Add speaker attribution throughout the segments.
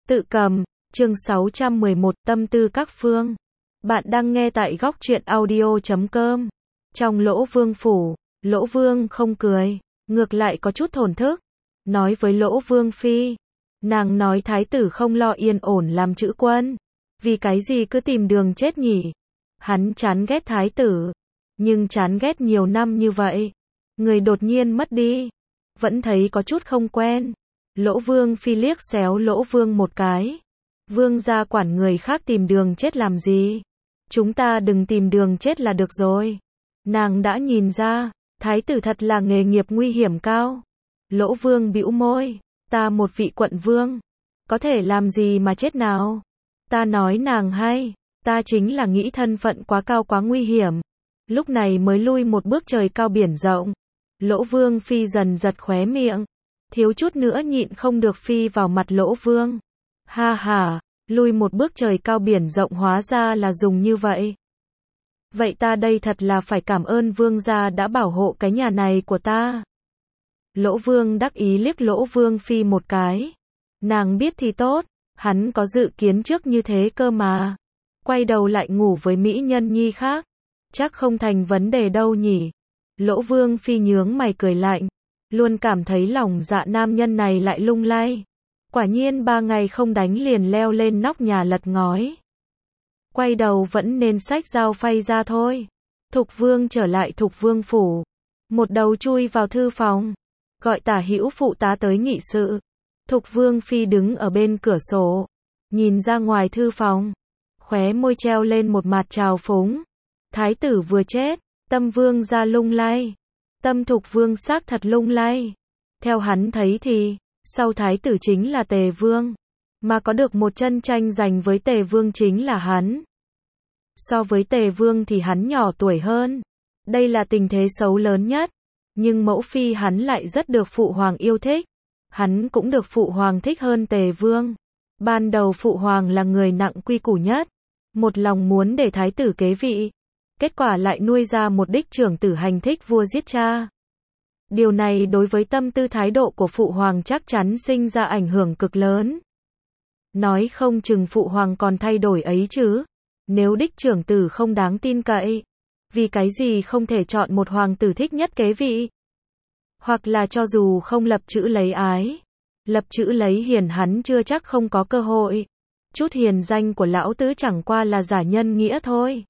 Speaker 1: Tự cầm, chương 611, tâm tư các phương. Bạn đang nghe tại góc truyện audio.com. Trong Lỗ Vương phủ, Lỗ Vương không cười, ngược lại có chút thổn thức. Nói với Lỗ Vương phi, nàng nói thái tử không lo yên ổn làm chữ quân. Vì cái gì cứ tìm đường chết nhỉ? Hắn chán ghét thái tử, nhưng chán ghét nhiều năm như vậy. Người đột nhiên mất đi, vẫn thấy có chút không quen. Lỗ Vương phi liếc xéo Lỗ Vương một cái. Vương gia quản người khác tìm đường chết làm gì? Chúng ta đừng tìm đường chết là được rồi. Nàng đã nhìn ra, thái tử thật là nghề nghiệp nguy hiểm cao. Lỗ Vương bĩu môi, ta một vị quận vương, có thể làm gì mà chết nào? Ta nói nàng hay, ta chính là nghĩ thân phận quá cao quá nguy hiểm. Lúc này mới lui một bước trời cao biển rộng. Lỗ Vương phi dần giật khóe miệng, thiếu chút nữa nhịn không được phi vào mặt Lỗ Vương. Ha ha, lui một bước trời cao biển rộng hóa ra là dùng như vậy. Vậy ta đây thật là phải cảm ơn Vương gia đã bảo hộ cái nhà này của ta. Lỗ Vương đắc ý liếc Lỗ Vương phi một cái. Nàng biết thì tốt, hắn có dự kiến trước như thế cơ mà. Quay đầu lại ngủ với mỹ nhân nhi khác, chắc không thành vấn đề đâu nhỉ. Lỗ Vương phi nhướng mày cười lạnh, luôn cảm thấy lòng dạ nam nhân này lại lung lay. Quả nhiên 3 ngày không đánh liền leo lên nóc nhà lật ngói. Quay đầu vẫn nên xách dao phay ra thôi. Thục Vương trở lại Thục Vương phủ, một đầu chui vào thư phòng, gọi Tả Hữu phụ tá tới nghị sự. Thục Vương phi đứng ở bên cửa sổ, nhìn ra ngoài thư phòng, khóe môi treo lên một mặt trào phúng. Thái tử vừa chết, tâm Vương gia lung lay. Tâm Thục Vương xác thật lung lay. Theo hắn thấy thì, sau thái tử chính là Tề Vương, mà có được một chân tranh giành với Tề Vương chính là hắn. So với Tề Vương thì hắn nhỏ tuổi hơn. Đây là tình thế xấu lớn nhất. Nhưng mẫu phi hắn lại rất được phụ hoàng yêu thích. Hắn cũng được phụ hoàng thích hơn Tề Vương. Ban đầu phụ hoàng là người nặng quy củ nhất, một lòng muốn để thái tử kế vị. Kết quả lại nuôi ra một đích trưởng tử hành thích vua giết cha. Điều này đối với tâm tư thái độ của phụ hoàng chắc chắn sinh ra ảnh hưởng cực lớn. Nói không chừng phụ hoàng còn thay đổi ấy chứ. Nếu đích trưởng tử không đáng tin cậy, vì cái gì không thể chọn một hoàng tử thích nhất kế vị? Hoặc là cho dù không lập chữ lấy ái, lập chữ lấy hiền hắn chưa chắc không có cơ hội. Chút hiền danh của lão tứ chẳng qua là giả nhân nghĩa thôi.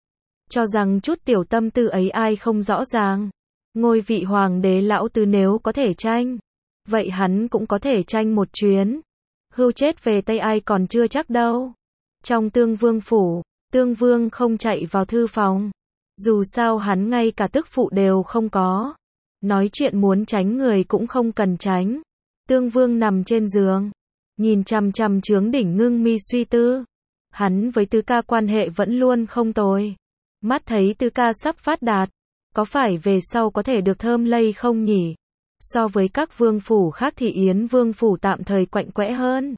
Speaker 1: Cho rằng chút tiểu tâm tư ấy ai không rõ ràng. Ngôi vị hoàng đế lão tứ nếu có thể tranh, vậy hắn cũng có thể tranh một chuyến. Hưu chết về tay ai còn chưa chắc đâu. Trong Tương Vương phủ, Tương Vương không chạy vào thư phòng. Dù sao hắn ngay cả tức phụ đều không có. Nói chuyện muốn tránh người cũng không cần tránh. Tương Vương nằm trên giường, nhìn chằm chằm Chướng Đỉnh ngưng mi suy tư. Hắn với Tứ ca quan hệ vẫn luôn không tồi. Mắt thấy Tứ ca sắp phát đạt, có phải về sau có thể được thơm lây không nhỉ? So với các vương phủ khác thì Yến Vương phủ tạm thời quạnh quẽ hơn.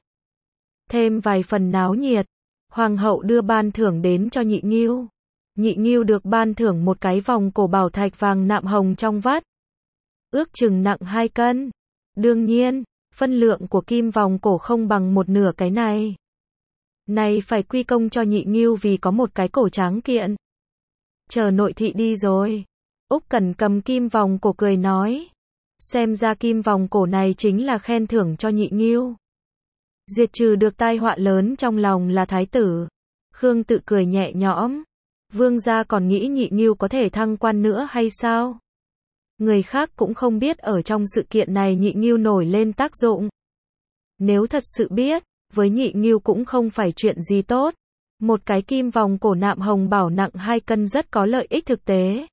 Speaker 1: Thêm vài phần náo nhiệt, hoàng hậu đưa ban thưởng đến cho Nhị Ngưu. Nhị Ngưu được ban thưởng một cái vòng cổ bảo thạch vàng nạm hồng trong vắt, ước chừng nặng 2 cân. Đương nhiên, phân lượng của kim vòng cổ không bằng một nửa cái này. Này phải quy công cho Nhị Ngưu vì có một cái cổ tráng kiện. Chờ nội thị đi rồi, Úc Cẩn cầm kim vòng cổ cười nói. Xem ra kim vòng cổ này chính là khen thưởng cho Nhị Ngưu. Diệt trừ được tai họa lớn trong lòng là thái tử. Khương Tự cười nhẹ nhõm. Vương gia còn nghĩ Nhị Ngưu có thể thăng quan nữa hay sao? Người khác cũng không biết ở trong sự kiện này Nhị Ngưu nổi lên tác dụng. Nếu thật sự biết, với Nhị Ngưu cũng không phải chuyện gì tốt. Một cái kim vòng cổ nạm hồng bảo nặng 2 cân rất có lợi ích thực tế.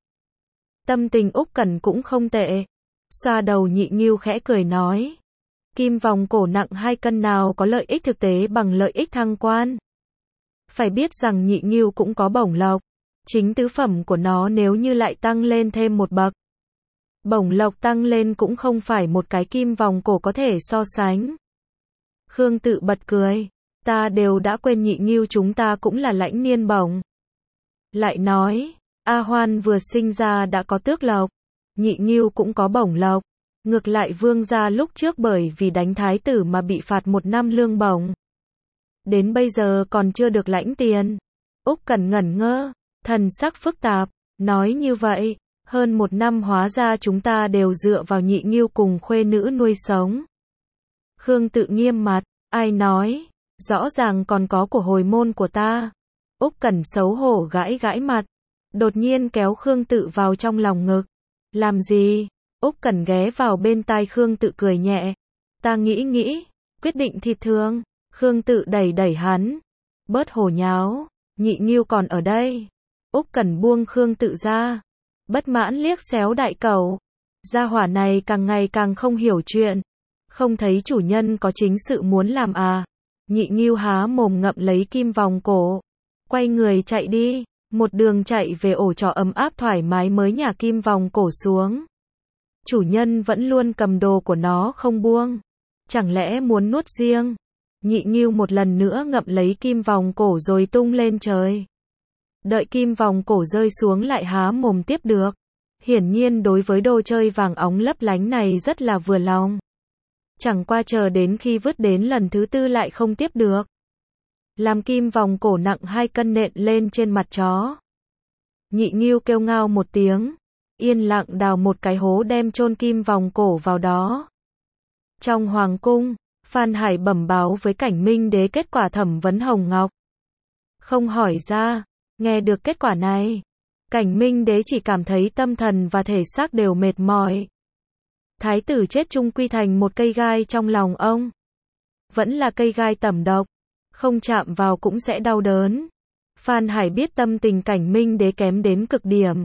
Speaker 1: Tâm tình Úc Cẩn cũng không tệ. Xoa đầu Nhị Ngưu khẽ cười nói. Kim vòng cổ nặng 2 cân nào có lợi ích thực tế bằng lợi ích thăng quan. Phải biết rằng Nhị Ngưu cũng có bổng lộc. Chính tứ phẩm của nó nếu như lại tăng lên thêm một bậc. Bổng lộc tăng lên cũng không phải một cái kim vòng cổ có thể so sánh. Khương Tự bật cười. Ta đều đã quên Nhị Ngưu chúng ta cũng là lãnh niên bổng. Lại nói, A Hoan vừa sinh ra đã có tước lộc. Nhị Ngưu cũng có bổng lộc. Ngược lại Vương gia lúc trước bởi vì đánh thái tử mà bị phạt 1 năm lương bổng. đến bây giờ còn chưa được lãnh tiền. Úc Cẩn ngẩn ngơ, thần sắc phức tạp, nói như vậy, hơn 1 năm hóa ra chúng ta đều dựa vào Nhị Ngưu cùng khuê nữ nuôi sống. Khương Tự nghiêm mặt, ai nói, rõ ràng còn có của hồi môn của ta. Úc Cẩn xấu hổ gãi gãi mặt, đột nhiên kéo Khương Tự vào trong lòng ngực. Làm gì? Úc Cẩn ghé vào bên tai Khương Tự cười nhẹ. Ta nghĩ, quyết định thịt thường. Khương Tự đẩy đẩy hắn. Bớt hồ nháo, Nhị Ngưu còn ở đây. Úc Cẩn buông Khương Tự ra. Bất mãn liếc xéo đại cẩu. Gia hỏa này càng ngày càng không hiểu chuyện. Không thấy chủ nhân có chính sự muốn làm à? Nhị Ngưu há mồm ngậm lấy kim vòng cổ. Quay người chạy đi. Một đường chạy về ổ trọ ấm áp thoải mái mới nhả kim vòng cổ xuống. Chủ nhân vẫn luôn cầm đồ của nó không buông. Chẳng lẽ muốn nuốt riêng? Nhị Ngưu một lần nữa ngậm lấy kim vòng cổ rồi tung lên trời. Đợi kim vòng cổ rơi xuống lại há mồm tiếp được. Hiển nhiên đối với đồ chơi vàng óng lấp lánh này rất là vừa lòng. Chẳng qua chờ đến khi vứt đến lần thứ 4 lại không tiếp được. Làm kim vòng cổ nặng 2 cân nện lên trên mặt chó. Nhị Ngưu kêu ngao một tiếng, yên lặng đào một cái hố đem chôn kim vòng cổ vào đó. Trong hoàng cung, Phan Hải bẩm báo với Cảnh Minh Đế kết quả thẩm vấn Hồng Ngọc. Không hỏi ra, nghe được kết quả này, Cảnh Minh Đế chỉ cảm thấy tâm thần và thể xác đều mệt mỏi. Thái tử chết chung quy thành một cây gai trong lòng ông. Vẫn là cây gai tẩm độc, không chạm vào cũng sẽ đau đớn. Phan Hải biết tâm tình Cảnh Minh Đế kém đến cực điểm.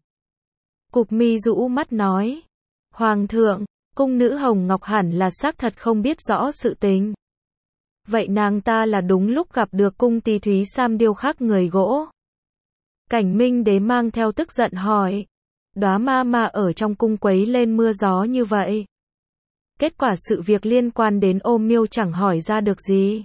Speaker 1: Cụp mi rũ mắt nói, Hoàng thượng, cung nữ Hồng Ngọc hẳn là xác thật không biết rõ sự tình. Vậy nàng ta là đúng lúc gặp được cung tỳ Thúy Sam điêu khắc người gỗ. Cảnh Minh Đế mang theo tức giận hỏi, Đóa ma ở trong cung quấy lên mưa gió như vậy. Kết quả sự việc liên quan đến Ôm Miêu chẳng hỏi ra được gì.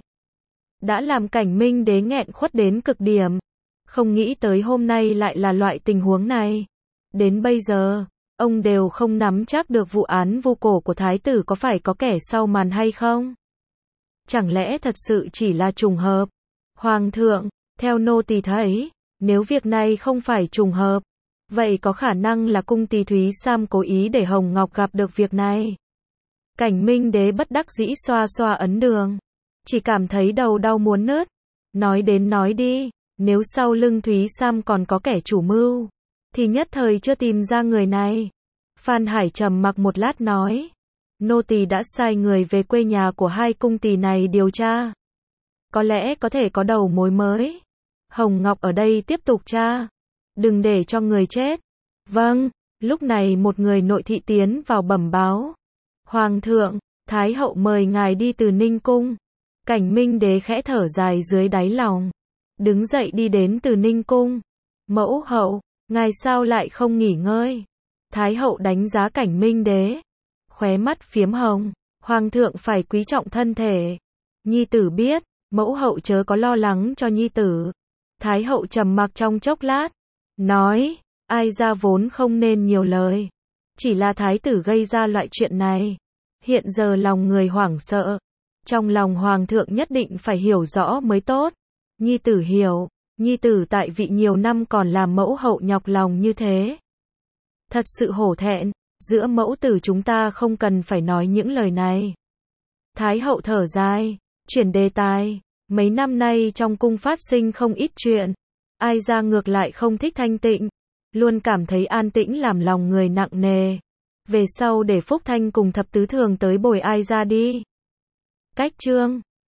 Speaker 1: Đã làm Cảnh Minh Đế nghẹn khuất đến cực điểm. Không nghĩ tới hôm nay lại là loại tình huống này. Đến bây giờ, ông đều không nắm chắc được vụ án vu cổ của thái tử có phải có kẻ sau màn hay không. Chẳng lẽ thật sự chỉ là trùng hợp? Hoàng thượng, theo nô tỳ thấy, nếu việc này không phải trùng hợp, vậy có khả năng là cung tỳ Thúy Sam cố ý để Hồng Ngọc gặp được việc này. Cảnh Minh Đế bất đắc dĩ xoa xoa ấn đường. Chỉ cảm thấy đầu đau muốn nứt. Nói đến nói đi, nếu sau lưng Thúy Sam còn có kẻ chủ mưu, thì nhất thời chưa tìm ra người này. Phan Hải trầm mặc một lát nói, nô tỳ đã sai người về quê nhà của hai cung tỳ này điều tra. Có lẽ có thể có đầu mối mới. Hồng Ngọc ở đây tiếp tục tra. Đừng để cho người chết. Vâng, lúc này một người nội thị tiến vào bẩm báo. Hoàng thượng, Thái hậu mời ngài đi từ Ninh cung. Cảnh Minh Đế khẽ thở dài dưới đáy lòng. Đứng dậy đi đến từ Ninh cung. Mẫu hậu, ngài sao lại không nghỉ ngơi? Thái hậu đánh giá Cảnh Minh Đế. Khóe mắt phiếm hồng. Hoàng thượng phải quý trọng thân thể. Nhi tử biết, mẫu hậu chớ có lo lắng cho nhi tử. Thái hậu trầm mặc trong chốc lát. Nói, ai ra vốn không nên nhiều lời. Chỉ là thái tử gây ra loại chuyện này. Hiện giờ lòng người hoảng sợ. Trong lòng hoàng thượng nhất định phải hiểu rõ mới tốt. Nhi tử hiểu, nhi tử tại vị nhiều năm còn làm mẫu hậu nhọc lòng như thế. Thật sự hổ thẹn, giữa mẫu tử chúng ta không cần phải nói những lời này. Thái hậu thở dài, chuyển đề tài. Mấy năm nay trong cung phát sinh không ít chuyện. Ai ra ngược lại không thích thanh tịnh. Luôn cảm thấy an tĩnh làm lòng người nặng nề. Về sau để Phúc Thanh cùng thập tứ thường tới bồi ai ra đi. Cách chương